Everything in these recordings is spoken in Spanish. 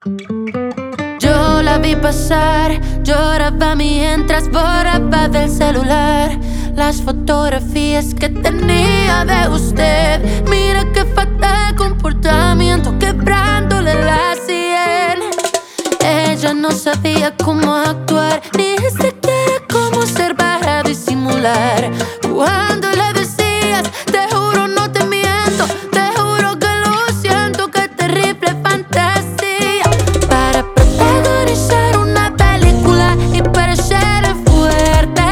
Yo la vi pasar, lloraba mientras borraba del celular las fotografías que tenía de usted. Mira qué fatal comportamiento, quebrándole la sien. Ella no sabía cómo actuar, ni siquiera cómo ser para disimular. Cuando le decías, te juro no te miento, te juro que lo siento, qué terrible fantasía. Para protagonizar una película y parecer fuerte,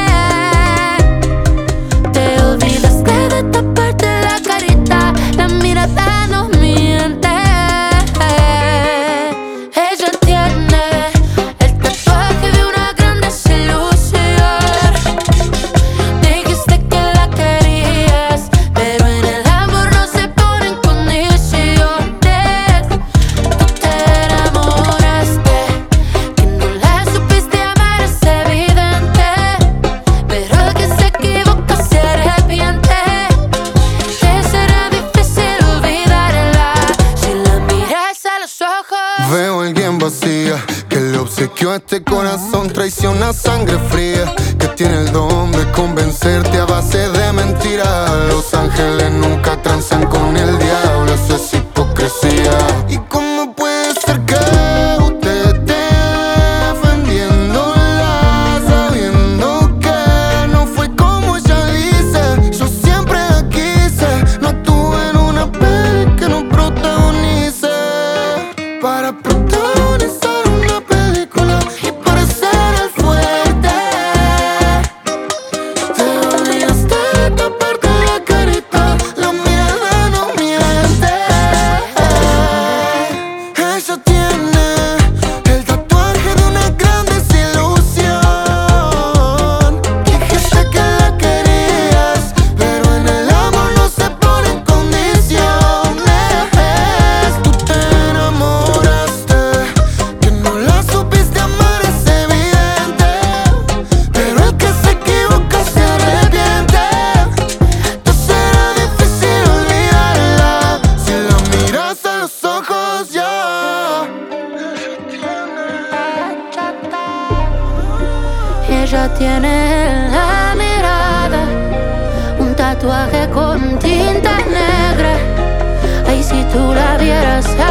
te olvidaste de taparte la carita, la mirada no miente. Ella tiene el tatuaje de una gran desilusión. Dijiste que la querías, pero en el amor no se ponen condiciones. Tú te enamoraste, que no la supiste amar es evidente, pero el que se equivoca se arrepiente. Te será difícil olvidarla si la miras a los ojos. Veo a alguien vacía que le obsequió a este corazón traición a sangre fría, que tiene el don de convencerte a base de mentiras. Los ángeles nunca transan con el diablo, eso es hipocresía. ¿Y cómo puede ser que usted esté defendiéndola sabiendo que no fue como ella dice? Yo siempre la quise, no estuve en una peli que no protagonice. Para protagonizar una película y parecer el fuerte, te olvidaste de taparte la carita, la mirada no miente. Ella tiene el tatuaje de una gran desilusión. Dijiste que la querías, pero en el amor no se ponen condiciones. Tú te enamoraste, que no la supiste amar es evidente, pero el que se equivoca se arrepiente. Te será difícil olvidarla si la miras a los ojos ya. Ella tiene en la mirada un tatuaje con tinta negra. Ay, si tú la vieras